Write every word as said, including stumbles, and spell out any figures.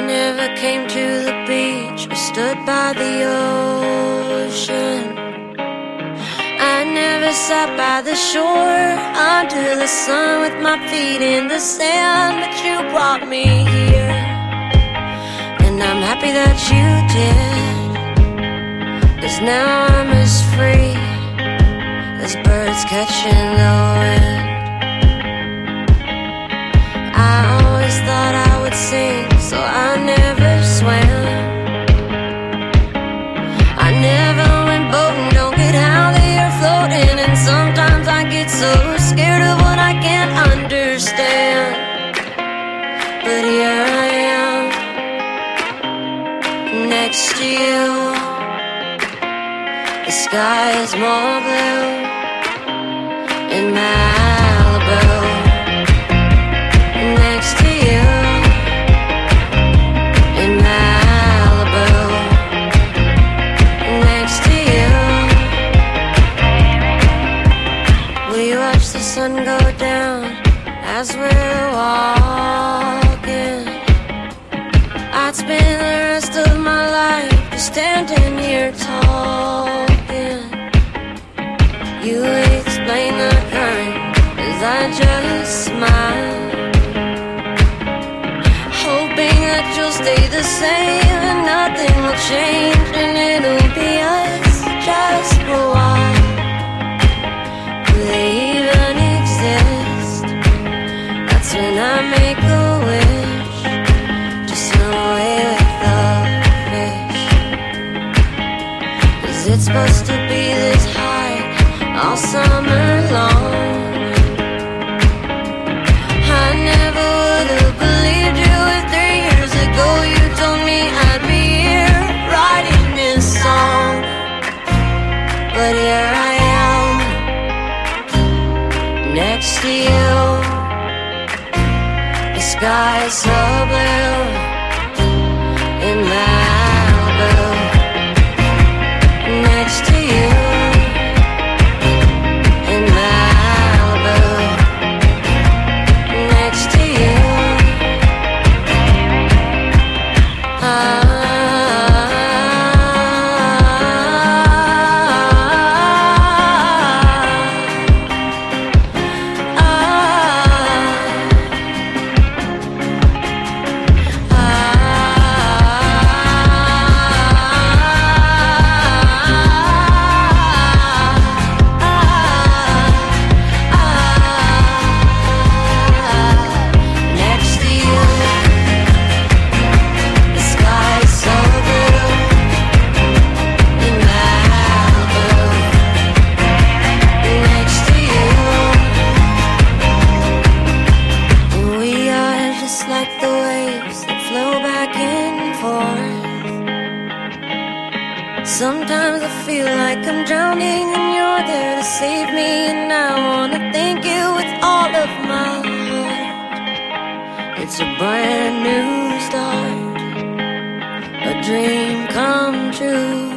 never came to the beach or stood by the ocean. I never sat by the shore under the sun with my feet in the sand, but you brought me here, and I'm happy that you did, 'cause now I'm as free as birds catching the wind. I always thought I would sink, so I never swam. I never went boating, don't get how they are floating, and sometimes I get so scared of what I can't understand. But here I am, next to you. The sky is more blue in Malibu. Next to you in Malibu. Next to you. We watch the sun go down as we're walking. I'd spend the rest of my life just standing here talking. You explain the current as I just smile, hoping that you'll stay the same and nothing will change, and it'll be us just for a while. Do they even exist? That's when I make a wish to swim away with the fish, 'cause it's supposed to be this high all summer long. I never would have believed you if three years ago you told me I'd be here writing this song. But here I am, next to you. The sky is so blue in Malibu. Next to you in Malibu. Next to you. Ah, like the waves that flow back and forth. Sometimes I feel like I'm drowning and you're there to save me, and I wanna thank you with all of my heart. It's a brand new start, a dream come true.